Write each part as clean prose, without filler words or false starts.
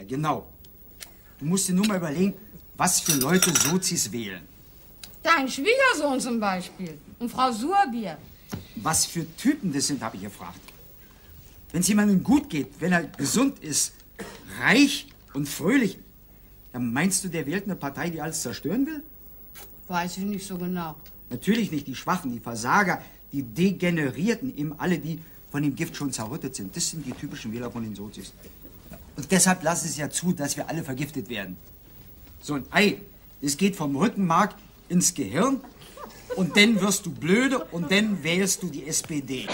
Ja, genau. Du musst dir nur mal überlegen, was für Leute Sozis wählen. Dein Schwiegersohn zum Beispiel und Frau Surbier. Was für Typen das sind, habe ich gefragt. Wenn es jemandem gut geht, wenn er gesund ist, reich und fröhlich, dann meinst du, der wählt eine Partei, die alles zerstören will? Weiß ich nicht so genau. Natürlich nicht die Schwachen, die Versager, die Degenerierten, eben alle, die von dem Gift schon zerrüttet sind. Das sind die typischen Wähler von den Sozis. Und deshalb lassen es ja zu, dass wir alle vergiftet werden. So ein Ei, das geht vom Rückenmark ins Gehirn und dann wirst du blöde und dann wählst du die SPD.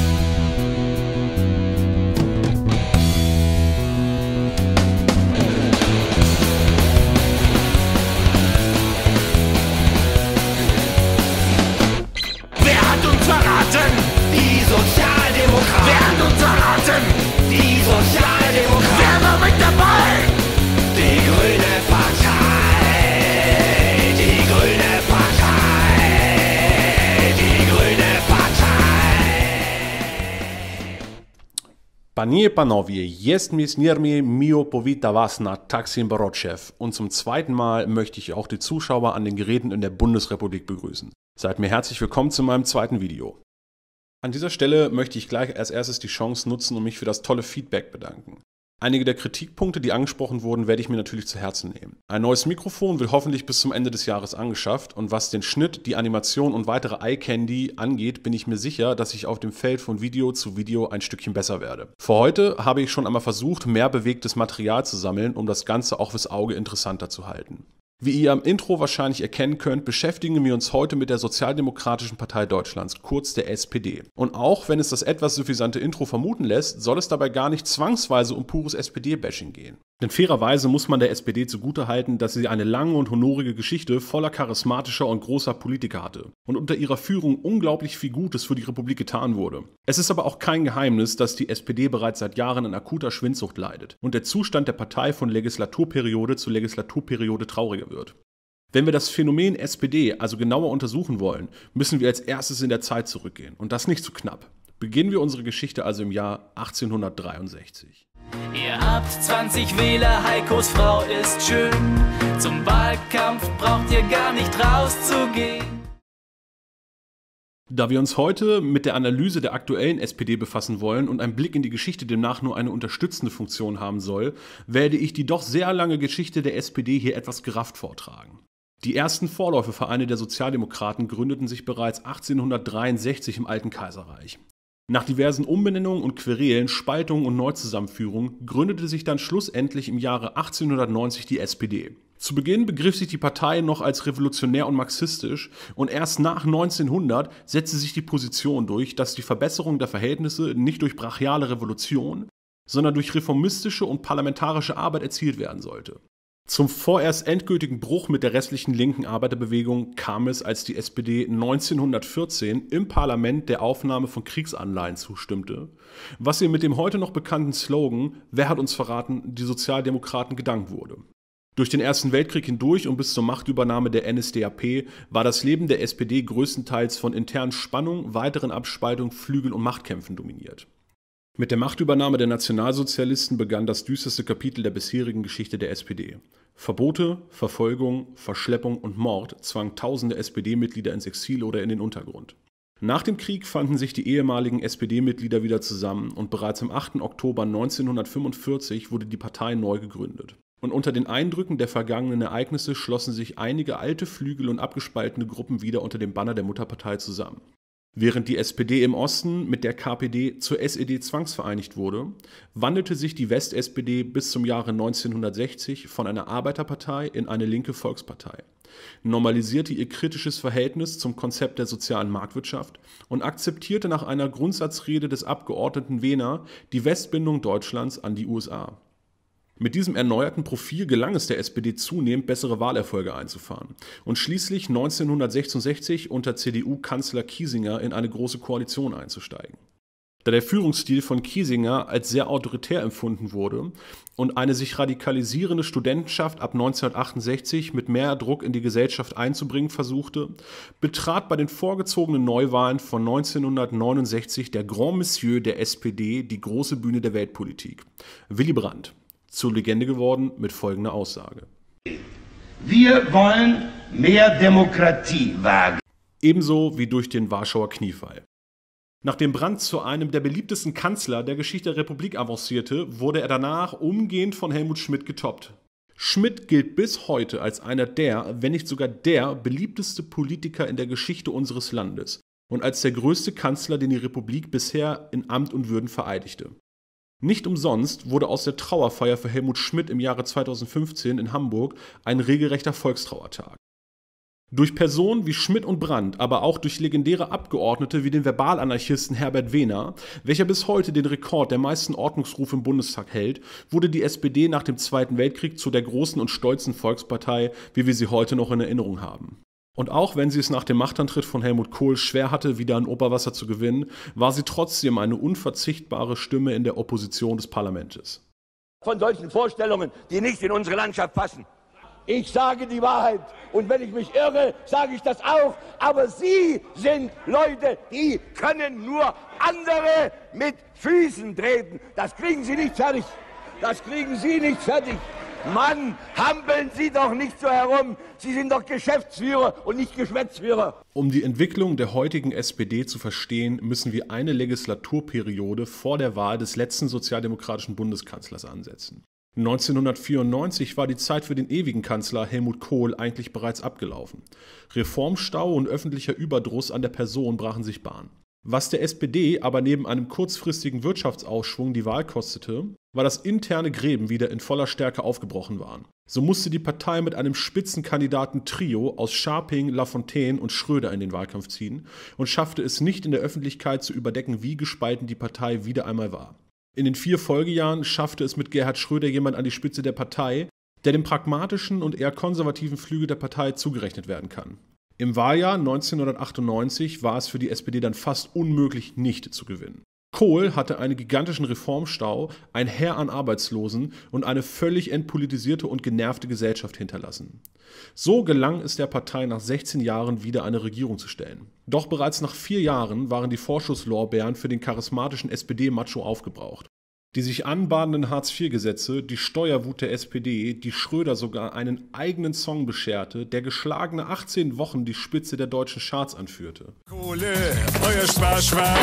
Wer hat uns verraten? Die Sozialdemokraten. Wer hat uns verraten? Die Sozialdemokraten. Wer war mit dabei? Die Grüne Partei. Die Grüne Partei. Die Grüne Partei. Panie i panowie, jest mi niezmiernie miło powitać was na Taksim Borotschew und zum zweiten Mal möchte ich auch die Zuschauer an den Geräten in der Bundesrepublik begrüßen. Seid mir herzlich willkommen zu meinem zweiten Video. An dieser Stelle möchte ich gleich als erstes die Chance nutzen und mich für das tolle Feedback bedanken. Einige der Kritikpunkte, die angesprochen wurden, werde ich mir natürlich zu Herzen nehmen. Ein neues Mikrofon wird hoffentlich bis zum Ende des Jahres angeschafft und was den Schnitt, die Animation und weitere Eye-Candy angeht, bin ich mir sicher, dass ich auf dem Feld von Video zu Video ein Stückchen besser werde. Für heute habe ich schon einmal versucht, mehr bewegtes Material zu sammeln, um das Ganze auch fürs Auge interessanter zu halten. Wie ihr am Intro wahrscheinlich erkennen könnt, beschäftigen wir uns heute mit der Sozialdemokratischen Partei Deutschlands, kurz der SPD. Und auch wenn es das etwas suffisante Intro vermuten lässt, soll es dabei gar nicht zwangsweise um pures SPD-Bashing gehen. Denn fairerweise muss man der SPD zugutehalten, dass sie eine lange und honorige Geschichte voller charismatischer und großer Politiker hatte und unter ihrer Führung unglaublich viel Gutes für die Republik getan wurde. Es ist aber auch kein Geheimnis, dass die SPD bereits seit Jahren an akuter Schwindsucht leidet und der Zustand der Partei von Legislaturperiode zu Legislaturperiode trauriger wird. Wenn wir das Phänomen SPD also genauer untersuchen wollen, müssen wir als erstes in der Zeit zurückgehen und das nicht zu knapp. Beginnen wir unsere Geschichte also im Jahr 1863. Ihr habt 20 Wähler, Heikos Frau ist schön. Zum Wahlkampf braucht ihr gar nicht rauszugehen. Da wir uns heute mit der Analyse der aktuellen SPD befassen wollen und ein Blick in die Geschichte demnach nur eine unterstützende Funktion haben soll, werde ich die doch sehr lange Geschichte der SPD hier etwas gerafft vortragen. Die ersten Vorläufervereine der Sozialdemokraten gründeten sich bereits 1863 im Alten Kaiserreich. Nach diversen Umbenennungen und Querelen, Spaltungen und Neuzusammenführungen gründete sich dann schlussendlich im Jahre 1890 die SPD. Zu Beginn begriff sich die Partei noch als revolutionär und marxistisch und erst nach 1900 setzte sich die Position durch, dass die Verbesserung der Verhältnisse nicht durch brachiale Revolution, sondern durch reformistische und parlamentarische Arbeit erzielt werden sollte. Zum vorerst endgültigen Bruch mit der restlichen linken Arbeiterbewegung kam es, als die SPD 1914 im Parlament der Aufnahme von Kriegsanleihen zustimmte, was ihr mit dem heute noch bekannten Slogan „Wer hat uns verraten? Die Sozialdemokraten" gedankt wurde. Durch den Ersten Weltkrieg hindurch und bis zur Machtübernahme der NSDAP war das Leben der SPD größtenteils von internen Spannungen, weiteren Abspaltungen, Flügel- und Machtkämpfen dominiert. Mit der Machtübernahme der Nationalsozialisten begann das düsterste Kapitel der bisherigen Geschichte der SPD. Verbote, Verfolgung, Verschleppung und Mord zwangen tausende SPD-Mitglieder ins Exil oder in den Untergrund. Nach dem Krieg fanden sich die ehemaligen SPD-Mitglieder wieder zusammen und bereits am 8. Oktober 1945 wurde die Partei neu gegründet. Und unter den Eindrücken der vergangenen Ereignisse schlossen sich einige alte Flügel und abgespaltene Gruppen wieder unter dem Banner der Mutterpartei zusammen. Während die SPD im Osten mit der KPD zur SED zwangsvereinigt wurde, wandelte sich die West-SPD bis zum Jahre 1960 von einer Arbeiterpartei in eine linke Volkspartei, normalisierte ihr kritisches Verhältnis zum Konzept der sozialen Marktwirtschaft und akzeptierte nach einer Grundsatzrede des Abgeordneten Wehner die Westbindung Deutschlands an die USA. Mit diesem erneuerten Profil gelang es der SPD zunehmend, bessere Wahlerfolge einzufahren und schließlich 1966 unter CDU-Kanzler Kiesinger in eine große Koalition einzusteigen. Da der Führungsstil von Kiesinger als sehr autoritär empfunden wurde und eine sich radikalisierende Studentenschaft ab 1968 mit mehr Druck in die Gesellschaft einzubringen versuchte, betrat bei den vorgezogenen Neuwahlen von 1969 der Grand Monsieur der SPD die große Bühne der Weltpolitik, Willy Brandt. zur Legende geworden mit folgender Aussage. Wir wollen mehr Demokratie wagen. Ebenso wie durch den Warschauer Kniefall. Nachdem Brandt zu einem der beliebtesten Kanzler der Geschichte der Republik avancierte, wurde er danach umgehend von Helmut Schmidt getoppt. Schmidt gilt bis heute als einer der, wenn nicht sogar der beliebteste Politiker in der Geschichte unseres Landes und als der größte Kanzler, den die Republik bisher in Amt und Würden vereidigte. Nicht umsonst wurde aus der Trauerfeier für Helmut Schmidt im Jahre 2015 in Hamburg ein regelrechter Volkstrauertag. Durch Personen wie Schmidt und Brandt, aber auch durch legendäre Abgeordnete wie den Verbalanarchisten Herbert Wehner, welcher bis heute den Rekord der meisten Ordnungsrufe im Bundestag hält, wurde die SPD nach dem Zweiten Weltkrieg zu der großen und stolzen Volkspartei, wie wir sie heute noch in Erinnerung haben. Und auch wenn sie es nach dem Machtantritt von Helmut Kohl schwer hatte, wieder an Oberwasser zu gewinnen, war sie trotzdem eine unverzichtbare Stimme in der Opposition des Parlaments. Von solchen Vorstellungen, die nicht in unsere Landschaft passen. Ich sage die Wahrheit und wenn ich mich irre, sage ich das auch. Aber Sie sind Leute, die können nur andere mit Füßen treten. Das kriegen Sie nicht fertig. Das kriegen Sie nicht fertig. Mann, hampeln Sie doch nicht so herum. Sie sind doch Geschäftsführer und nicht Geschwätzführer. Um die Entwicklung der heutigen SPD zu verstehen, müssen wir eine Legislaturperiode vor der Wahl des letzten sozialdemokratischen Bundeskanzlers ansetzen. 1994 war die Zeit für den ewigen Kanzler Helmut Kohl eigentlich bereits abgelaufen. Reformstau und öffentlicher Überdruss an der Person brachen sich Bahn. Was der SPD aber neben einem kurzfristigen Wirtschaftsausschwung die Wahl kostete, war, dass interne Gräben wieder in voller Stärke aufgebrochen waren. So musste die Partei mit einem Spitzenkandidaten-Trio aus Scharping, Lafontaine und Schröder in den Wahlkampf ziehen und schaffte es nicht in der Öffentlichkeit zu überdecken, wie gespalten die Partei wieder einmal war. In den 4 Folgejahren schaffte es mit Gerhard Schröder jemand an die Spitze der Partei, der dem pragmatischen und eher konservativen Flügel der Partei zugerechnet werden kann. Im Wahljahr 1998 war es für die SPD dann fast unmöglich, nicht zu gewinnen. Kohl hatte einen gigantischen Reformstau, ein Heer an Arbeitslosen und eine völlig entpolitisierte und genervte Gesellschaft hinterlassen. So gelang es der Partei nach 16 Jahren wieder eine Regierung zu stellen. Doch bereits nach 4 Jahren waren die Vorschusslorbeeren für den charismatischen SPD-Macho aufgebraucht. Die sich anbahnenden Hartz-IV-Gesetze, die Steuerwut der SPD, die Schröder sogar einen eigenen Song bescherte, der geschlagene 18 Wochen die Spitze der deutschen Charts anführte. Kohle, euer Sparschwein.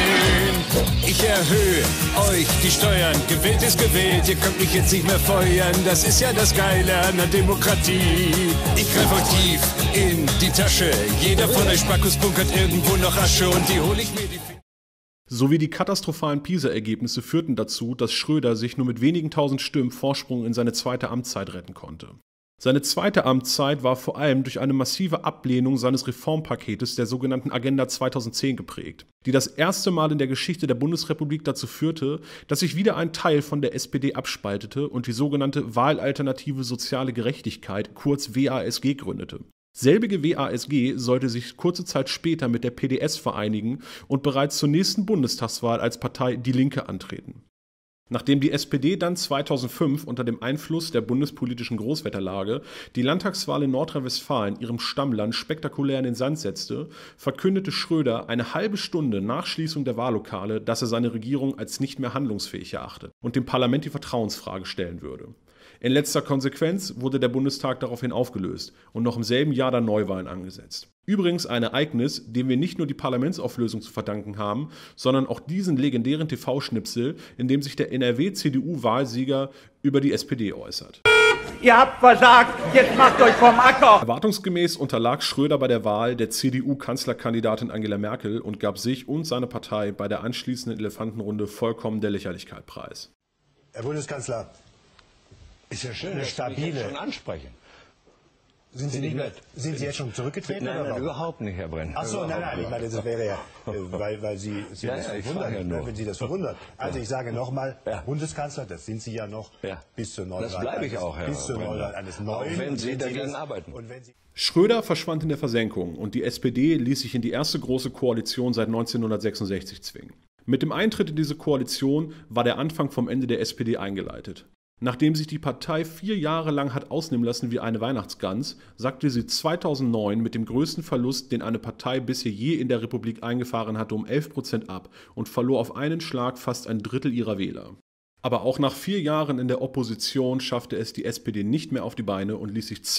Ich erhöhe euch die Steuern. Gewählt ist gewählt, ihr könnt mich jetzt nicht mehr feuern. Das ist ja das Geile an der Demokratie. Ich greife euch tief in die Tasche. Jeder von euch Spackos bunkert irgendwo noch Asche und die hole ich mir die... Sowie die katastrophalen PISA-Ergebnisse führten dazu, dass Schröder sich nur mit wenigen tausend Stimmen Vorsprung in seine zweite Amtszeit retten konnte. Seine zweite Amtszeit war vor allem durch eine massive Ablehnung seines Reformpaketes der sogenannten Agenda 2010 geprägt, die das erste Mal in der Geschichte der Bundesrepublik dazu führte, dass sich wieder ein Teil von der SPD abspaltete und die sogenannte Wahlalternative Soziale Gerechtigkeit, kurz WASG, gründete. Selbige WASG sollte sich kurze Zeit später mit der PDS vereinigen und bereits zur nächsten Bundestagswahl als Partei Die Linke antreten. Nachdem die SPD dann 2005 unter dem Einfluss der bundespolitischen Großwetterlage die Landtagswahl in Nordrhein-Westfalen, ihrem Stammland, spektakulär in den Sand setzte, verkündete Schröder eine halbe Stunde nach Schließung der Wahllokale, dass er seine Regierung als nicht mehr handlungsfähig erachtet und dem Parlament die Vertrauensfrage stellen würde. In letzter Konsequenz wurde der Bundestag daraufhin aufgelöst und noch im selben Jahr dann Neuwahlen angesetzt. Übrigens ein Ereignis, dem wir nicht nur die Parlamentsauflösung zu verdanken haben, sondern auch diesen legendären TV-Schnipsel, in dem sich der NRW-CDU-Wahlsieger über die SPD äußert. Ihr habt versagt, jetzt macht euch vom Acker. Erwartungsgemäß unterlag Schröder bei der Wahl der CDU-Kanzlerkandidatin Angela Merkel und gab sich und seine Partei bei der anschließenden Elefantenrunde vollkommen der Lächerlichkeit preis. Herr Bundeskanzler, ist ja schön, eine dass stabile. Sie mich jetzt schon ansprechen. Sind Sie jetzt schon zurückgetreten? Nein, oder nein, noch? überhaupt nicht, Herr Brenn. Ach so, nein, ich meine, das wäre ja, weil Sie Ja, das ich verwundert, frage ja nur. wenn Sie das verwundert. Also ich sage nochmal, Ja. Bundeskanzler, das sind Sie ja noch, Ja. bis zur Neuwahl. Das bleibe ich auch, Herr Bis zur Brenner. Neuwahl eines Auch neuen. wenn Sie Und dagegen das- arbeiten. Und wenn Sie Schröder verschwand in der Versenkung und die SPD ließ sich in die erste große Koalition seit 1966 zwingen. Mit dem Eintritt in diese Koalition war der Anfang vom Ende der SPD eingeleitet. Nachdem sich die Partei 4 Jahre lang hat ausnehmen lassen wie eine Weihnachtsgans, sackte sie 2009 mit dem größten Verlust, den eine Partei bisher je in der Republik eingefahren hatte, um 11% ab und verlor auf einen Schlag fast ein Drittel ihrer Wähler. Aber auch nach 4 Jahren in der Opposition schaffte es die SPD nicht mehr auf die Beine und ließ sich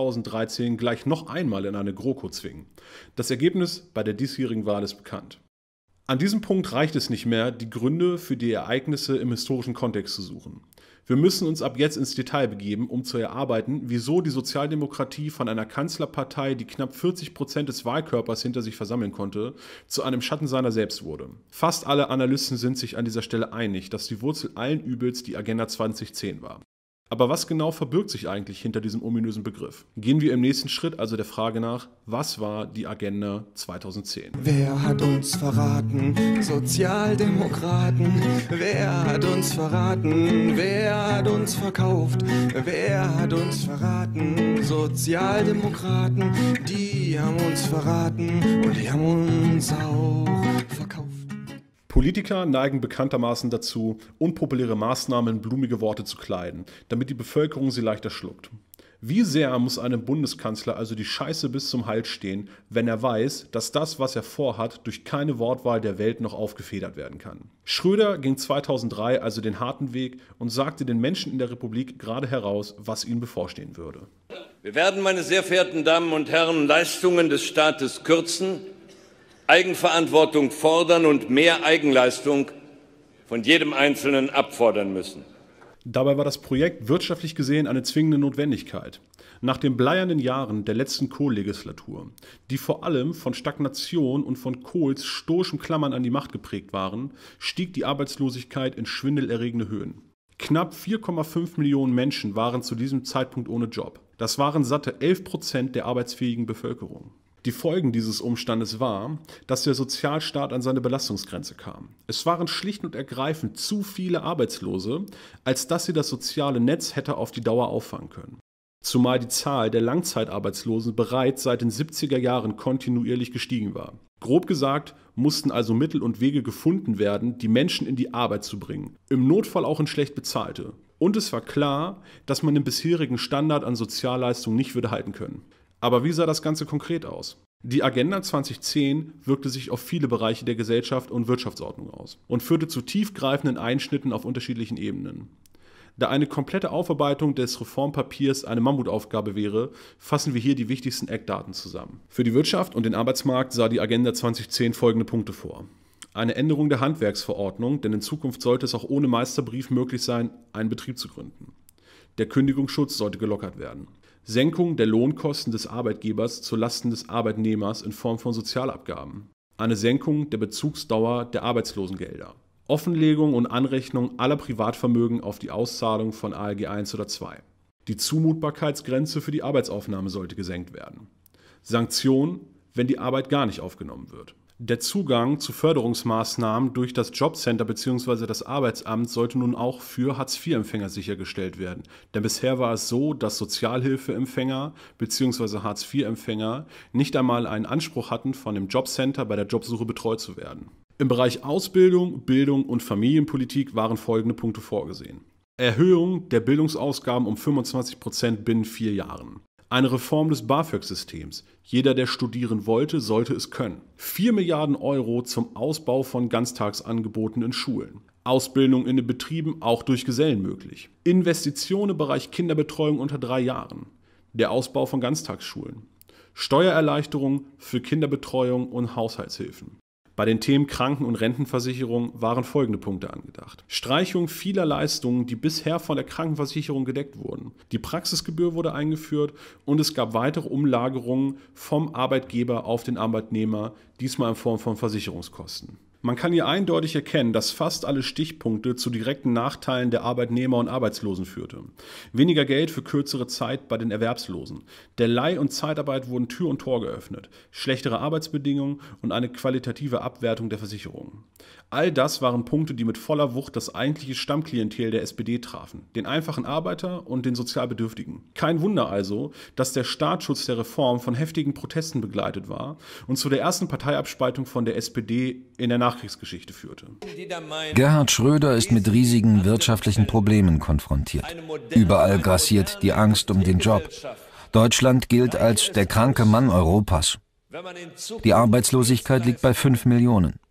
2013 gleich noch einmal in eine GroKo zwingen. Das Ergebnis bei der diesjährigen Wahl ist bekannt. An diesem Punkt reicht es nicht mehr, die Gründe für die Ereignisse im historischen Kontext zu suchen. Wir müssen uns ab jetzt ins Detail begeben, um zu erarbeiten, wieso die Sozialdemokratie von einer Kanzlerpartei, die knapp 40% des Wahlkörpers hinter sich versammeln konnte, zu einem Schatten seiner selbst wurde. Fast alle Analysten sind sich an dieser Stelle einig, dass die Wurzel allen Übels die Agenda 2010 war. Aber was genau verbirgt sich eigentlich hinter diesem ominösen Begriff? Gehen wir im nächsten Schritt also der Frage nach, was war die Agenda 2010? Wer hat uns verraten? Sozialdemokraten. Wer hat uns verraten? Wer hat uns verkauft? Wer hat uns verraten? Sozialdemokraten. Die haben uns verraten und die haben uns auch verkauft. Politiker neigen bekanntermaßen dazu, unpopuläre Maßnahmen in blumige Worte zu kleiden, damit die Bevölkerung sie leichter schluckt. Wie sehr muss einem Bundeskanzler also die Scheiße bis zum Hals stehen, wenn er weiß, dass das, was er vorhat, durch keine Wortwahl der Welt noch aufgefedert werden kann? Schröder ging 2003 also den harten Weg und sagte den Menschen in der Republik gerade heraus, was ihnen bevorstehen würde. Wir werden, meine sehr verehrten Damen und Herren, Leistungen des Staates kürzen, Eigenverantwortung fordern und mehr Eigenleistung von jedem Einzelnen abfordern müssen. Dabei war das Projekt wirtschaftlich gesehen eine zwingende Notwendigkeit. Nach den bleiernen Jahren der letzten Kohl-Legislatur, die vor allem von Stagnation und von Kohls stoischem Klammern an die Macht geprägt waren, stieg die Arbeitslosigkeit in schwindelerregende Höhen. Knapp 4,5 Millionen Menschen waren zu diesem Zeitpunkt ohne Job. Das waren satte 11% der arbeitsfähigen Bevölkerung. Die Folgen dieses Umstandes war, dass der Sozialstaat an seine Belastungsgrenze kam. Es waren schlicht und ergreifend zu viele Arbeitslose, als dass sie das soziale Netz hätte auf die Dauer auffangen können. Zumal die Zahl der Langzeitarbeitslosen bereits seit den 70er Jahren kontinuierlich gestiegen war. Grob gesagt mussten also Mittel und Wege gefunden werden, die Menschen in die Arbeit zu bringen, im Notfall auch in schlecht bezahlte. Und es war klar, dass man den bisherigen Standard an Sozialleistungen nicht würde halten können. Aber wie sah das Ganze konkret aus? Die Agenda 2010 wirkte sich auf viele Bereiche der Gesellschaft und Wirtschaftsordnung aus und führte zu tiefgreifenden Einschnitten auf unterschiedlichen Ebenen. Da eine komplette Aufarbeitung des Reformpapiers eine Mammutaufgabe wäre, fassen wir hier die wichtigsten Eckdaten zusammen. Für die Wirtschaft und den Arbeitsmarkt sah die Agenda 2010 folgende Punkte vor. Eine Änderung der Handwerksverordnung, denn in Zukunft sollte es auch ohne Meisterbrief möglich sein, einen Betrieb zu gründen. Der Kündigungsschutz sollte gelockert werden. Senkung der Lohnkosten des Arbeitgebers zulasten des Arbeitnehmers in Form von Sozialabgaben. Eine Senkung der Bezugsdauer der Arbeitslosengelder. Offenlegung und Anrechnung aller Privatvermögen auf die Auszahlung von ALG 1 oder 2. Die Zumutbarkeitsgrenze für die Arbeitsaufnahme sollte gesenkt werden. Sanktionen, wenn die Arbeit gar nicht aufgenommen wird. Der Zugang zu Förderungsmaßnahmen durch das Jobcenter bzw. das Arbeitsamt sollte nun auch für Hartz-IV-Empfänger sichergestellt werden. Denn bisher war es so, dass Sozialhilfeempfänger bzw. Hartz-IV-Empfänger nicht einmal einen Anspruch hatten, von dem Jobcenter bei der Jobsuche betreut zu werden. Im Bereich Ausbildung, Bildung und Familienpolitik waren folgende Punkte vorgesehen. Erhöhung der Bildungsausgaben um 25% binnen 4 Jahren. Eine Reform des BAföG-Systems. Jeder, der studieren wollte, sollte es können. 4 Milliarden Euro zum Ausbau von Ganztagsangeboten in Schulen. Ausbildung in den Betrieben auch durch Gesellen möglich. Investitionen im Bereich Kinderbetreuung unter 3 Jahren. Der Ausbau von Ganztagsschulen. Steuererleichterung für Kinderbetreuung und Haushaltshilfen. Bei den Themen Kranken- und Rentenversicherung waren folgende Punkte angedacht. Streichung vieler Leistungen, die bisher von der Krankenversicherung gedeckt wurden. Die Praxisgebühr wurde eingeführt und es gab weitere Umlagerungen vom Arbeitgeber auf den Arbeitnehmer, diesmal in Form von Versicherungskosten. Man kann hier eindeutig erkennen, dass fast alle Stichpunkte zu direkten Nachteilen der Arbeitnehmer und Arbeitslosen führte. Weniger Geld für kürzere Zeit bei den Erwerbslosen. Der Leih- und Zeitarbeit wurden Tür und Tor geöffnet. Schlechtere Arbeitsbedingungen und eine qualitative Abwertung der Versicherungen. All das waren Punkte, die mit voller Wucht das eigentliche Stammklientel der SPD trafen. Den einfachen Arbeiter und den sozial Bedürftigen. Kein Wunder also, dass der Staatsschutz der Reform von heftigen Protesten begleitet war und zu der ersten Parteiabspaltung von der SPD in der Nachkriegsgeschichte führte. Gerhard Schröder ist mit riesigen wirtschaftlichen Problemen konfrontiert. Überall grassiert die Angst um den Job. Deutschland gilt als der kranke Mann Europas. Die Arbeitslosigkeit liegt bei 5 Millionen.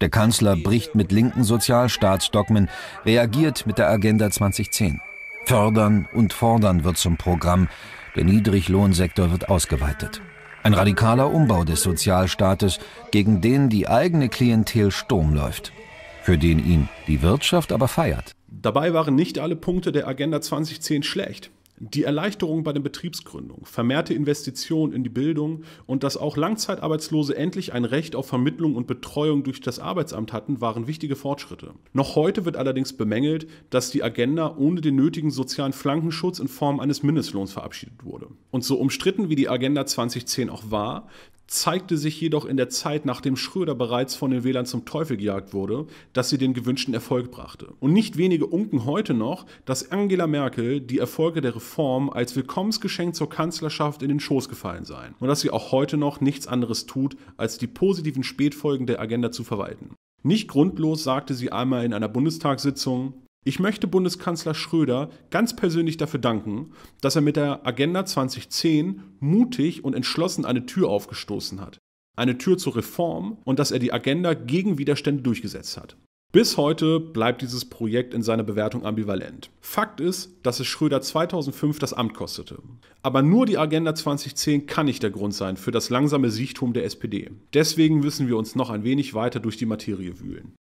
Der Kanzler bricht mit linken Sozialstaatsdogmen, reagiert mit der Agenda 2010. Fördern und fordern wird zum Programm. Der Niedriglohnsektor wird ausgeweitet. Ein radikaler Umbau des Sozialstaates, gegen den die eigene Klientel Sturm läuft. Für den ihn die Wirtschaft aber feiert. Dabei waren nicht alle Punkte der Agenda 2010 schlecht. Die Erleichterung bei der Betriebsgründung, vermehrte Investitionen in die Bildung und dass auch Langzeitarbeitslose endlich ein Recht auf Vermittlung und Betreuung durch das Arbeitsamt hatten, waren wichtige Fortschritte. Noch heute wird allerdings bemängelt, dass die Agenda ohne den nötigen sozialen Flankenschutz in Form eines Mindestlohns verabschiedet wurde. Und so umstritten wie die Agenda 2010 auch war, zeigte sich jedoch in der Zeit, nachdem Schröder bereits von den Wählern zum Teufel gejagt wurde, dass sie den gewünschten Erfolg brachte. Und nicht wenige unken heute noch, dass Angela Merkel die Erfolge der Reform als Willkommensgeschenk zur Kanzlerschaft in den Schoß gefallen seien und dass sie auch heute noch nichts anderes tut, als die positiven Spätfolgen der Agenda zu verwalten. Nicht grundlos sagte sie einmal in einer Bundestagssitzung: Ich möchte Bundeskanzler Schröder ganz persönlich dafür danken, dass er mit der Agenda 2010 mutig und entschlossen eine Tür aufgestoßen hat. Eine Tür zur Reform und dass er die Agenda gegen Widerstände durchgesetzt hat. Bis heute bleibt dieses Projekt in seiner Bewertung ambivalent. Fakt ist, dass es Schröder 2005 das Amt kostete. Aber nur die Agenda 2010 kann nicht der Grund sein für das langsame Siechtum der SPD. Deswegen müssen wir uns noch ein wenig weiter durch die Materie wühlen.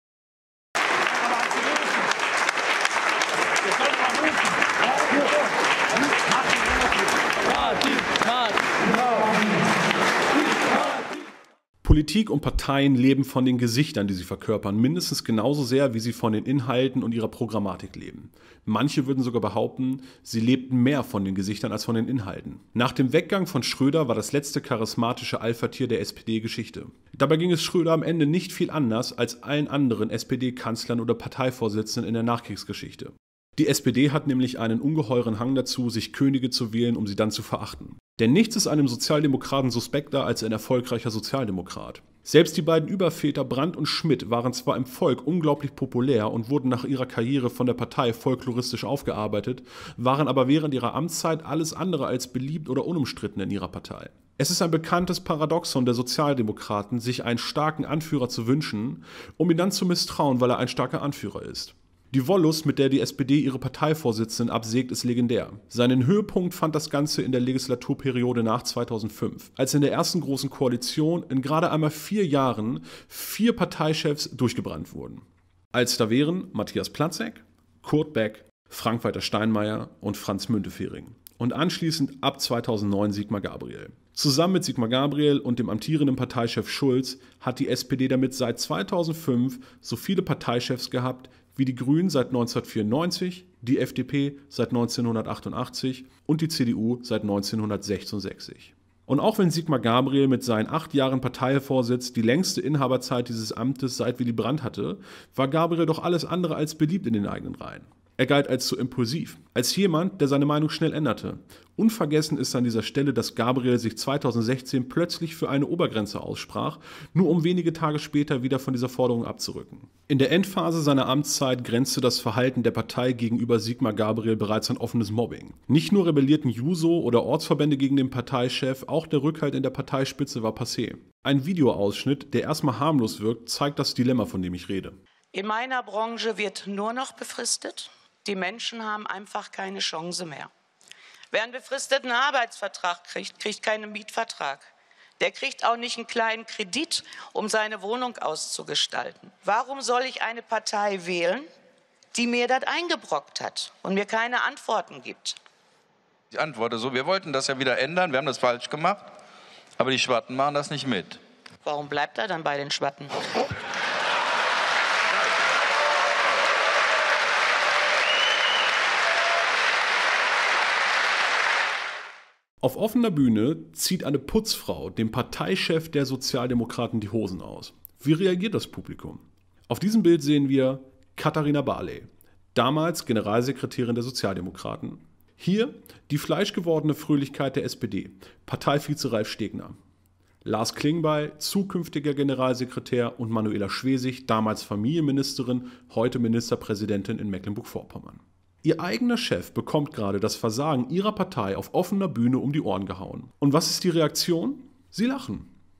Politik und Parteien leben von den Gesichtern, die sie verkörpern, mindestens genauso sehr, wie sie von den Inhalten und ihrer Programmatik leben. Manche würden sogar behaupten, sie lebten mehr von den Gesichtern als von den Inhalten. Nach dem Weggang von Schröder war das letzte charismatische Alpha-Tier der SPD Geschichte. Dabei ging es Schröder am Ende nicht viel anders als allen anderen SPD-Kanzlern oder Parteivorsitzenden in der Nachkriegsgeschichte. Die SPD hat nämlich einen ungeheuren Hang dazu, sich Könige zu wählen, um sie dann zu verachten. Denn nichts ist einem Sozialdemokraten suspekter als ein erfolgreicher Sozialdemokrat. Selbst die beiden Überväter Brandt und Schmidt waren zwar im Volk unglaublich populär und wurden nach ihrer Karriere von der Partei folkloristisch aufgearbeitet, waren aber während ihrer Amtszeit alles andere als beliebt oder unumstritten in ihrer Partei. Es ist ein bekanntes Paradoxon der Sozialdemokraten, sich einen starken Anführer zu wünschen, um ihn dann zu misstrauen, weil er ein starker Anführer ist. Die Wollust, mit der die SPD ihre Parteivorsitzenden absägt, ist legendär. Seinen Höhepunkt fand das Ganze in der Legislaturperiode nach 2005, als in der ersten großen Koalition in gerade einmal 4 Jahren 4 Parteichefs durchgebrannt wurden. Als da wären Matthias Platzek, Kurt Beck, Frank-Walter Steinmeier und Franz Müntefering. Und anschließend ab 2009 Sigmar Gabriel. Zusammen mit Sigmar Gabriel und dem amtierenden Parteichef Schulz hat die SPD damit seit 2005 so viele Parteichefs gehabt wie die Grünen seit 1994, die FDP seit 1988 und die CDU seit 1966. Und auch wenn Sigmar Gabriel mit seinen 8 Jahren Parteivorsitz die längste Inhaberzeit dieses Amtes seit Willy Brandt hatte, war Gabriel doch alles andere als beliebt in den eigenen Reihen. Er galt als zu impulsiv, als jemand, der seine Meinung schnell änderte. Unvergessen ist an dieser Stelle, dass Gabriel sich 2016 plötzlich für eine Obergrenze aussprach, nur um wenige Tage später wieder von dieser Forderung abzurücken. In der Endphase seiner Amtszeit grenzte das Verhalten der Partei gegenüber Sigmar Gabriel bereits an offenes Mobbing. Nicht nur rebellierten Juso oder Ortsverbände gegen den Parteichef, auch der Rückhalt in der Parteispitze war passé. Ein Videoausschnitt, der erstmal harmlos wirkt, zeigt das Dilemma, von dem ich rede. In meiner Branche wird nur noch befristet. Die Menschen haben einfach keine Chance mehr. Wer einen befristeten Arbeitsvertrag kriegt keinen Mietvertrag. Der kriegt auch nicht einen kleinen Kredit, um seine Wohnung auszugestalten. Warum soll ich eine Partei wählen, die mir das eingebrockt hat und mir keine Antworten gibt? Ich antworte so, wir wollten das ja wieder ändern, wir haben das falsch gemacht, aber die Schwatten machen das nicht mit. Warum bleibt er dann bei den Schwatten? Auf offener Bühne zieht eine Putzfrau dem Parteichef der Sozialdemokraten die Hosen aus. Wie reagiert das Publikum? Auf diesem Bild sehen wir Katharina Barley, damals Generalsekretärin der Sozialdemokraten. Hier die fleischgewordene Fröhlichkeit der SPD, Parteivize Ralf Stegner. Lars Klingbeil, zukünftiger Generalsekretär, und Manuela Schwesig, damals Familienministerin, heute Ministerpräsidentin in Mecklenburg-Vorpommern. Ihr eigener Chef bekommt gerade das Versagen ihrer Partei auf offener Bühne um die Ohren gehauen. Und was ist die Reaktion? Sie lachen.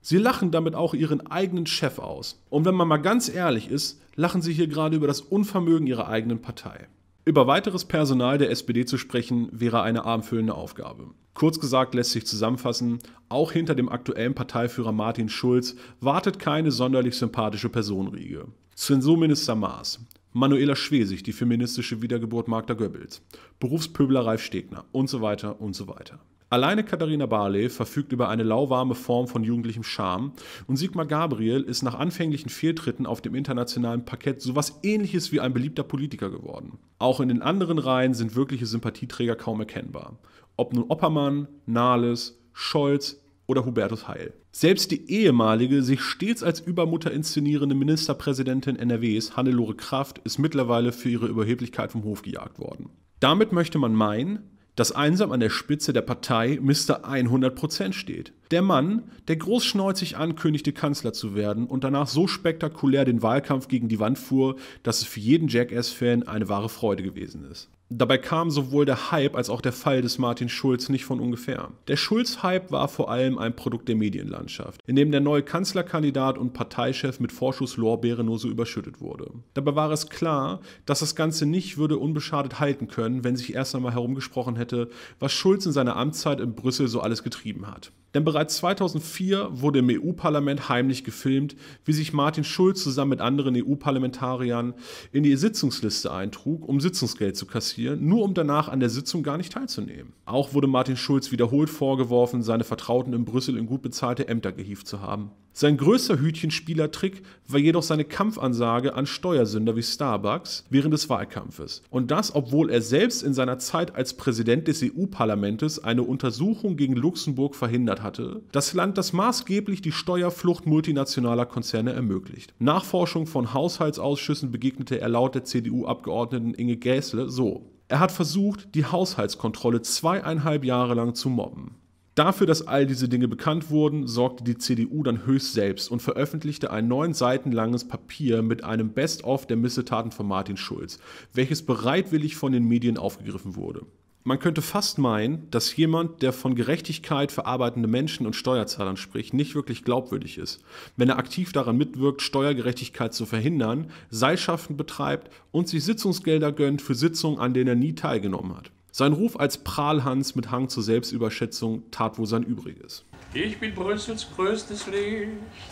Sie lachen damit auch ihren eigenen Chef aus. Und wenn man mal ganz ehrlich ist, lachen sie hier gerade über das Unvermögen ihrer eigenen Partei. Über weiteres Personal der SPD zu sprechen, wäre eine abendfüllende Aufgabe. Kurz gesagt lässt sich zusammenfassen, auch hinter dem aktuellen Parteiführer Martin Schulz wartet keine sonderlich sympathische Personenriege. Zensurminister Maas, Manuela Schwesig, die feministische Wiedergeburt Magda Goebbels, Berufspöbler Ralf Stegner und so weiter und so weiter. Alleine Katharina Barley verfügt über eine lauwarme Form von jugendlichem Charme und Sigmar Gabriel ist nach anfänglichen Fehltritten auf dem internationalen Parkett sowas Ähnliches wie ein beliebter Politiker geworden. Auch in den anderen Reihen sind wirkliche Sympathieträger kaum erkennbar. Ob nun Oppermann, Nahles, Scholz oder Hubertus Heil. Selbst die ehemalige, sich stets als Übermutter inszenierende Ministerpräsidentin NRWs, Hannelore Kraft, ist mittlerweile für ihre Überheblichkeit vom Hof gejagt worden. Damit möchte man meinen, dass einsam an der Spitze der Partei Mr. 100% steht. Der Mann, der großschnäuzig ankündigte, Kanzler zu werden und danach so spektakulär den Wahlkampf gegen die Wand fuhr, dass es für jeden Jackass-Fan eine wahre Freude gewesen ist. Dabei kam sowohl der Hype als auch der Fall des Martin Schulz nicht von ungefähr. Der Schulz-Hype war vor allem ein Produkt der Medienlandschaft, in dem der neue Kanzlerkandidat und Parteichef mit Vorschusslorbeeren nur so überschüttet wurde. Dabei war es klar, dass das Ganze nicht würde unbeschadet halten können, wenn sich erst einmal herumgesprochen hätte, was Schulz in seiner Amtszeit in Brüssel so alles getrieben hat. Denn bereits 2004 wurde im EU-Parlament heimlich gefilmt, wie sich Martin Schulz zusammen mit anderen EU-Parlamentariern in die Sitzungsliste eintrug, um Sitzungsgeld zu kassieren, nur um danach an der Sitzung gar nicht teilzunehmen. Auch wurde Martin Schulz wiederholt vorgeworfen, seine Vertrauten in Brüssel in gut bezahlte Ämter gehievt zu haben. Sein größter Hütchenspielertrick war jedoch seine Kampfansage an Steuersünder wie Starbucks während des Wahlkampfes. Und das, obwohl er selbst in seiner Zeit als Präsident des EU-Parlaments eine Untersuchung gegen Luxemburg verhindert hatte, das Land, das maßgeblich die Steuerflucht multinationaler Konzerne ermöglicht. Nachforschung von Haushaltsausschüssen begegnete er laut der CDU-Abgeordneten Inge Gäßle so: Er hat versucht, die Haushaltskontrolle 2,5 Jahre lang zu mobben. Dafür, dass all diese Dinge bekannt wurden, sorgte die CDU dann höchst selbst und veröffentlichte ein 9 Seiten langes Papier mit einem Best-of der Missetaten von Martin Schulz, welches bereitwillig von den Medien aufgegriffen wurde. Man könnte fast meinen, dass jemand, der von Gerechtigkeit verarbeitende Menschen und Steuerzahlern spricht, nicht wirklich glaubwürdig ist, wenn er aktiv daran mitwirkt, Steuergerechtigkeit zu verhindern, Seilschaften betreibt und sich Sitzungsgelder gönnt für Sitzungen, an denen er nie teilgenommen hat. Sein Ruf als Prahlhans mit Hang zur Selbstüberschätzung tat wohl sein Übriges. Ich bin Brüssels größtes Licht.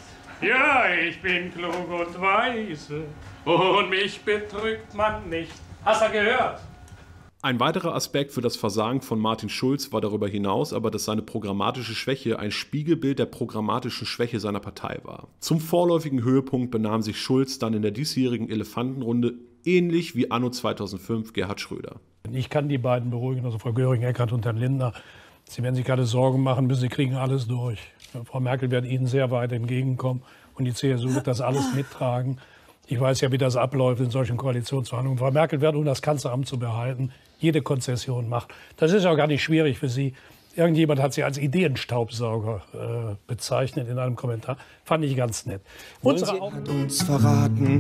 Ja, ich bin klug und weise. Und mich betrügt man nicht. Hast du gehört? Ein weiterer Aspekt für das Versagen von Martin Schulz war darüber hinaus aber, dass seine programmatische Schwäche ein Spiegelbild der programmatischen Schwäche seiner Partei war. Zum vorläufigen Höhepunkt benahm sich Schulz dann in der diesjährigen Elefantenrunde ähnlich wie anno 2005 Gerhard Schröder. Ich kann die beiden beruhigen, also Frau Göring-Eckardt und Herrn Lindner. Sie werden sich keine Sorgen machen müssen, Sie kriegen alles durch. Frau Merkel wird Ihnen sehr weit entgegenkommen und die CSU wird das alles mittragen. Ich weiß ja, wie das abläuft in solchen Koalitionsverhandlungen. Frau Merkel wird, um das Kanzleramt zu behalten, jede Konzession machen. Das ist auch gar nicht schwierig für Sie. Irgendjemand hat sie als Ideenstaubsauger bezeichnet in einem Kommentar. Fand ich ganz nett. Wer hat uns verraten?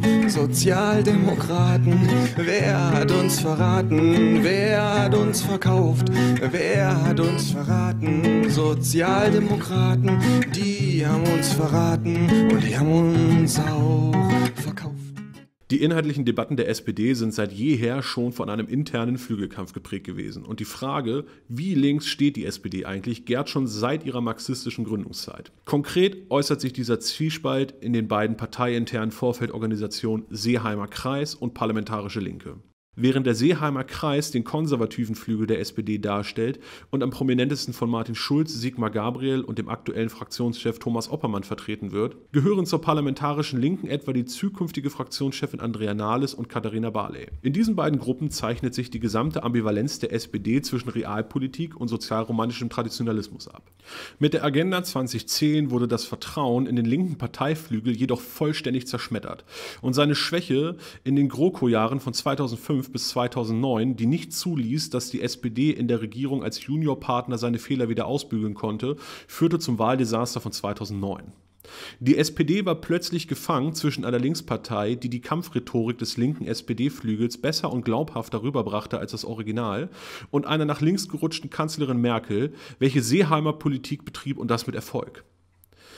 Sozialdemokraten. Wer hat uns verraten? Wer hat uns verkauft? Wer hat uns verraten? Sozialdemokraten. Die haben uns verraten und die haben uns auch verkauft. Die inhaltlichen Debatten der SPD sind seit jeher schon von einem internen Flügelkampf geprägt gewesen. Und die Frage, wie links steht die SPD eigentlich, gärt schon seit ihrer marxistischen Gründungszeit. Konkret äußert sich dieser Zwiespalt in den beiden parteiinternen Vorfeldorganisationen Seeheimer Kreis und Parlamentarische Linke. Während der Seeheimer Kreis den konservativen Flügel der SPD darstellt und am prominentesten von Martin Schulz, Sigmar Gabriel und dem aktuellen Fraktionschef Thomas Oppermann vertreten wird, gehören zur parlamentarischen Linken etwa die zukünftige Fraktionschefin Andrea Nahles und Katharina Barley. In diesen beiden Gruppen zeichnet sich die gesamte Ambivalenz der SPD zwischen Realpolitik und sozialromantischem Traditionalismus ab. Mit der Agenda 2010 wurde das Vertrauen in den linken Parteiflügel jedoch vollständig zerschmettert und seine Schwäche in den GroKo-Jahren von 2005 bis 2009, die nicht zuließ, dass die SPD in der Regierung als Juniorpartner seine Fehler wieder ausbügeln konnte, führte zum Wahldesaster von 2009. Die SPD war plötzlich gefangen zwischen einer Linkspartei, die die Kampfrhetorik des linken SPD-Flügels besser und glaubhafter rüberbrachte als das Original, und einer nach links gerutschten Kanzlerin Merkel, welche Seeheimer Politik betrieb und das mit Erfolg.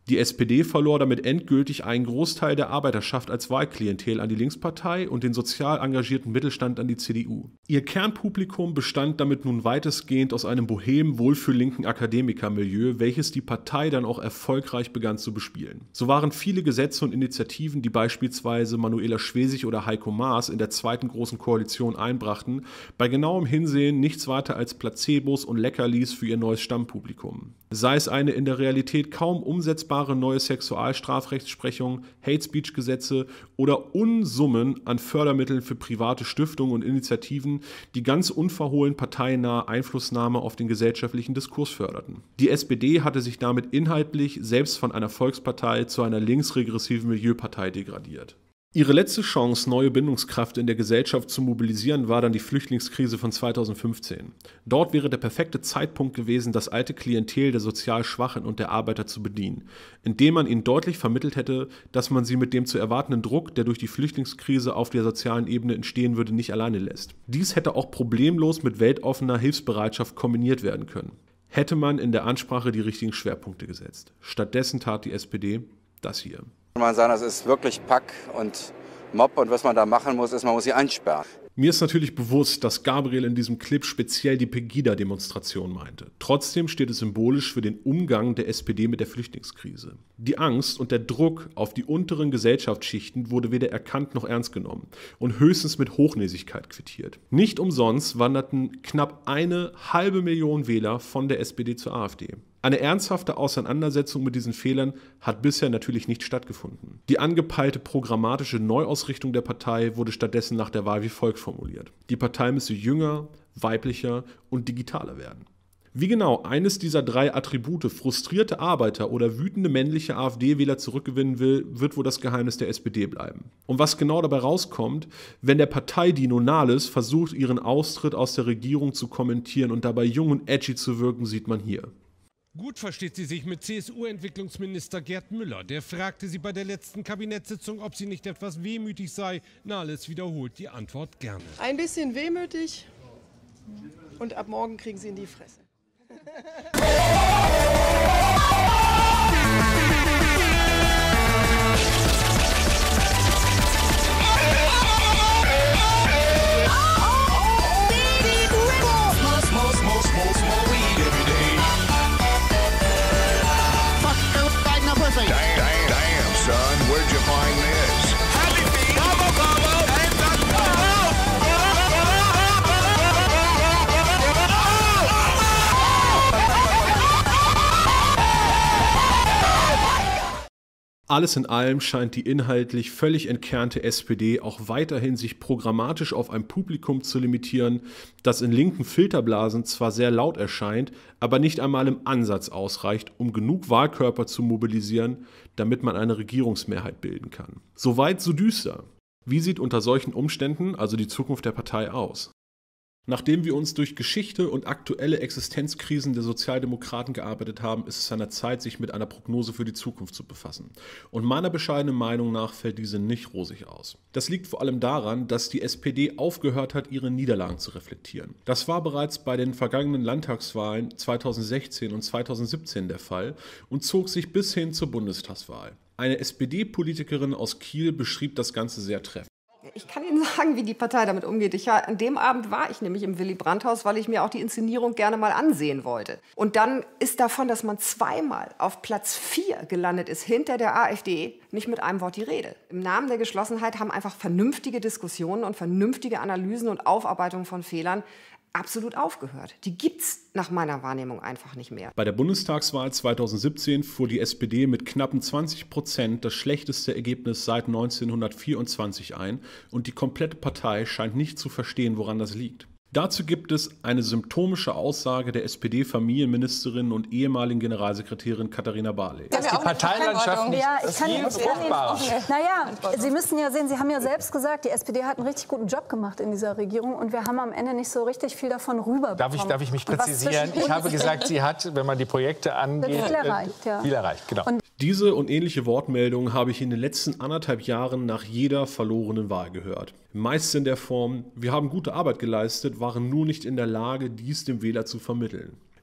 Die SPD verlor damit endgültig einen Großteil der Arbeiterschaft als Wahlklientel an die Linkspartei und den sozial engagierten Mittelstand an die CDU. Ihr Kernpublikum bestand damit nun weitestgehend aus einem bohemen, wohlfühllinken Akademikermilieu, welches die Partei dann auch erfolgreich begann zu bespielen. So waren viele Gesetze und Initiativen, die beispielsweise Manuela Schwesig oder Heiko Maas in der zweiten Großen Koalition einbrachten, bei genauem Hinsehen nichts weiter als Placebos und Leckerlis für ihr neues Stammpublikum. Sei es eine in der Realität kaum umsetzbare neue Sexualstrafrechtsprechung, Hate-Speech-Gesetze oder Unsummen an Fördermitteln für private Stiftungen und Initiativen, die ganz unverhohlen parteinahe Einflussnahme auf den gesellschaftlichen Diskurs förderten. Die SPD hatte sich damit inhaltlich selbst von einer Volkspartei zu einer linksregressiven Milieupartei degradiert. Ihre letzte Chance, neue Bindungskraft in der Gesellschaft zu mobilisieren, war dann die Flüchtlingskrise von 2015. Dort wäre der perfekte Zeitpunkt gewesen, das alte Klientel der sozial Schwachen und der Arbeiter zu bedienen, indem man ihnen deutlich vermittelt hätte, dass man sie mit dem zu erwartenden Druck, der durch die Flüchtlingskrise auf der sozialen Ebene entstehen würde, nicht alleine lässt. Dies hätte auch problemlos mit weltoffener Hilfsbereitschaft kombiniert werden können. Hätte man in der Ansprache die richtigen Schwerpunkte gesetzt. Stattdessen tat die SPD das hier. Kann man sagen, das ist wirklich Pack und Mob und was man da machen muss, ist, man muss sie einsperren. Mir ist natürlich bewusst, dass Gabriel in diesem Clip speziell die Pegida-Demonstration meinte. Trotzdem steht es symbolisch für den Umgang der SPD mit der Flüchtlingskrise. Die Angst und der Druck auf die unteren Gesellschaftsschichten wurde weder erkannt noch ernst genommen und höchstens mit Hochnäsigkeit quittiert. Nicht umsonst wanderten knapp 1,5 Millionen Wähler von der SPD zur AfD. Eine ernsthafte Auseinandersetzung mit diesen Fehlern hat bisher natürlich nicht stattgefunden. Die angepeilte programmatische Neuausrichtung der Partei wurde stattdessen nach der Wahl wie folgt formuliert: Die Partei müsse jünger, weiblicher und digitaler werden. Wie genau eines dieser 3 Attribute frustrierte Arbeiter oder wütende männliche AfD-Wähler zurückgewinnen will, wird wohl das Geheimnis der SPD bleiben. Und was genau dabei rauskommt, wenn der Partei Dino Nahles versucht, ihren Austritt aus der Regierung zu kommentieren und dabei jung und edgy zu wirken, sieht man hier. Gut versteht sie sich mit CSU-Entwicklungsminister Gerd Müller. Der fragte sie bei der letzten Kabinettssitzung, ob sie nicht etwas wehmütig sei. Nahles wiederholt die Antwort gerne. Ein bisschen wehmütig und ab morgen kriegen sie in die Fresse. Damn, son, where'd you find this? Happy feet, gobble, gobble, and Alles in allem scheint die inhaltlich völlig entkernte SPD auch weiterhin sich programmatisch auf ein Publikum zu limitieren, das in linken Filterblasen zwar sehr laut erscheint, aber nicht einmal im Ansatz ausreicht, um genug Wahlkörper zu mobilisieren, damit man eine Regierungsmehrheit bilden kann. So weit, so düster. Wie sieht unter solchen Umständen also die Zukunft der Partei aus? Nachdem wir uns durch Geschichte und aktuelle Existenzkrisen der Sozialdemokraten gearbeitet haben, ist es an der Zeit, sich mit einer Prognose für die Zukunft zu befassen. Und meiner bescheidenen Meinung nach fällt diese nicht rosig aus. Das liegt vor allem daran, dass die SPD aufgehört hat, ihre Niederlagen zu reflektieren. Das war bereits bei den vergangenen Landtagswahlen 2016 und 2017 der Fall und zog sich bis hin zur Bundestagswahl. Eine SPD-Politikerin aus Kiel beschrieb das Ganze sehr treffend. Ich kann Ihnen sagen, wie die Partei damit umgeht. An dem Abend war ich nämlich im Willy-Brandt-Haus, weil ich mir auch die Inszenierung gerne mal ansehen wollte. Und dann ist davon, dass man zweimal auf Platz 4 gelandet ist, hinter der AfD, nicht mit einem Wort die Rede. Im Namen der Geschlossenheit haben einfach vernünftige Diskussionen und vernünftige Analysen und Aufarbeitung von Fehlern absolut aufgehört. Die gibt's nach meiner Wahrnehmung einfach nicht mehr. Bei der Bundestagswahl 2017 fuhr die SPD mit knappen 20% das schlechteste Ergebnis seit 1924 ein und die komplette Partei scheint nicht zu verstehen, woran das liegt. Dazu gibt es eine symptomische Aussage der SPD-Familienministerin und ehemaligen Generalsekretärin Katharina Barley. Das ist die Parteilandschaft nicht viel fruchtbarer. Naja, Sie müssen ja sehen, Sie haben ja selbst gesagt, die SPD hat einen richtig guten Job gemacht in dieser Regierung und wir haben am Ende nicht so richtig viel davon rüberbekommen. Darf ich mich präzisieren? Ich habe gesagt, sie hat, wenn man die Projekte angeht, viel erreicht. Genau. Diese und ähnliche Wortmeldungen habe ich in den letzten 1,5 Jahren nach jeder verlorenen Wahl gehört. Meist in der Form, wir haben gute Arbeit geleistet, waren nur nicht in der Lage, dies dem Wähler zu vermitteln.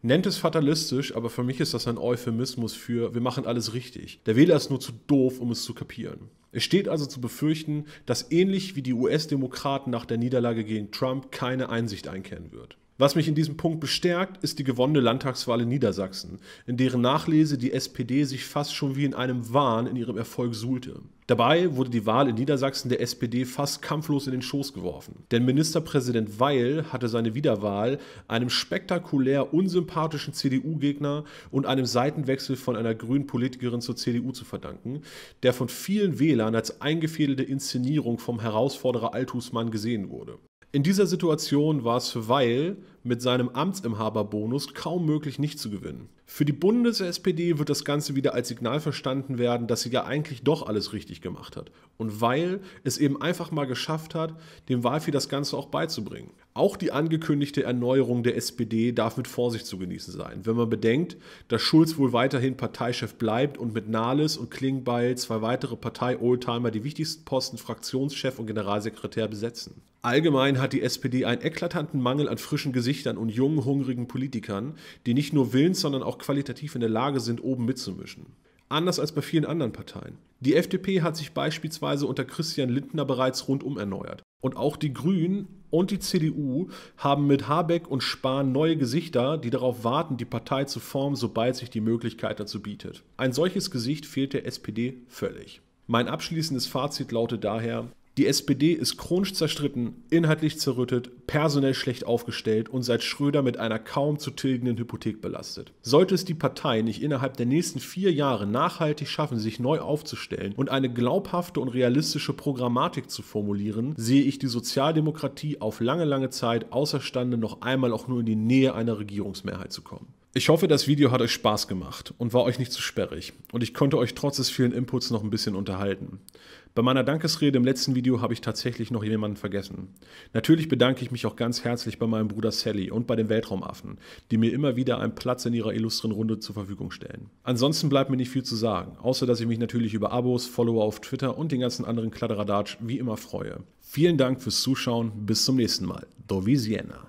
Nennt es fatalistisch, aber für mich ist das ein Euphemismus für wir machen alles richtig. Der Wähler ist nur zu doof, um es zu kapieren. Es steht also zu befürchten, dass ähnlich wie die US-Demokraten nach der Niederlage gegen Trump keine Einsicht einkehren wird. Was mich in diesem Punkt bestärkt, ist die gewonnene Landtagswahl in Niedersachsen, in deren Nachlese die SPD sich fast schon wie in einem Wahn in ihrem Erfolg suhlte. Dabei wurde die Wahl in Niedersachsen der SPD fast kampflos in den Schoß geworfen. Denn Ministerpräsident Weil hatte seine Wiederwahl einem spektakulär unsympathischen CDU-Gegner und einem Seitenwechsel von einer grünen Politikerin zur CDU zu verdanken, der von vielen Wählern als eingefädelte Inszenierung vom Herausforderer Althusmann gesehen wurde. In dieser Situation war es für Weil mit seinem Amtsinhaberbonus kaum möglich, nicht zu gewinnen. Für die Bundes-SPD wird das Ganze wieder als Signal verstanden werden, dass sie ja eigentlich doch alles richtig gemacht hat. Und Weil es eben einfach mal geschafft hat, dem Walfi das Ganze auch beizubringen. Auch die angekündigte Erneuerung der SPD darf mit Vorsicht zu genießen sein, wenn man bedenkt, dass Schulz wohl weiterhin Parteichef bleibt und mit Nahles und Klingbeil 2 weitere Partei-Oldtimer die wichtigsten Posten Fraktionschef und Generalsekretär besetzen. Allgemein hat die SPD einen eklatanten Mangel an frischen Gesichtern und jungen, hungrigen Politikern, die nicht nur willens, sondern auch qualitativ in der Lage sind, oben mitzumischen. Anders als bei vielen anderen Parteien. Die FDP hat sich beispielsweise unter Christian Lindner bereits rundum erneuert. Und auch die Grünen und die CDU haben mit Habeck und Spahn neue Gesichter, die darauf warten, die Partei zu formen, sobald sich die Möglichkeit dazu bietet. Ein solches Gesicht fehlt der SPD völlig. Mein abschließendes Fazit lautet daher: Die SPD ist chronisch zerstritten, inhaltlich zerrüttet, personell schlecht aufgestellt und seit Schröder mit einer kaum zu tilgenden Hypothek belastet. Sollte es die Partei nicht innerhalb der nächsten 4 Jahre nachhaltig schaffen, sich neu aufzustellen und eine glaubhafte und realistische Programmatik zu formulieren, sehe ich die Sozialdemokratie auf lange, lange Zeit außerstande, noch einmal auch nur in die Nähe einer Regierungsmehrheit zu kommen. Ich hoffe, das Video hat euch Spaß gemacht und war euch nicht zu sperrig und ich konnte euch trotz des vielen Inputs noch ein bisschen unterhalten. Bei meiner Dankesrede im letzten Video habe ich tatsächlich noch jemanden vergessen. Natürlich bedanke ich mich auch ganz herzlich bei meinem Bruder Sally und bei den Weltraumaffen, die mir immer wieder einen Platz in ihrer illustren Runde zur Verfügung stellen. Ansonsten bleibt mir nicht viel zu sagen, außer dass ich mich natürlich über Abos, Follower auf Twitter und den ganzen anderen Kladderadatsch wie immer freue. Vielen Dank fürs Zuschauen, bis zum nächsten Mal. Do Visiena.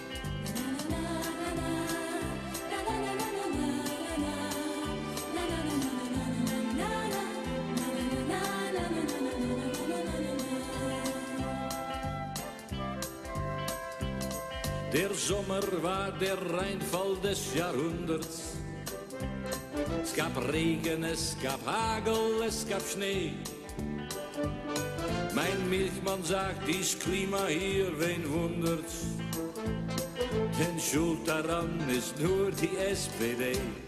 Der Sommer war der Reinfall des Jahrhunderts. Es gab Regen, es gab Hagel, es gab Schnee. Mein Milchmann sagt, dies Klima hier, wen wundert's? Denn schuld daran ist nur die SPD.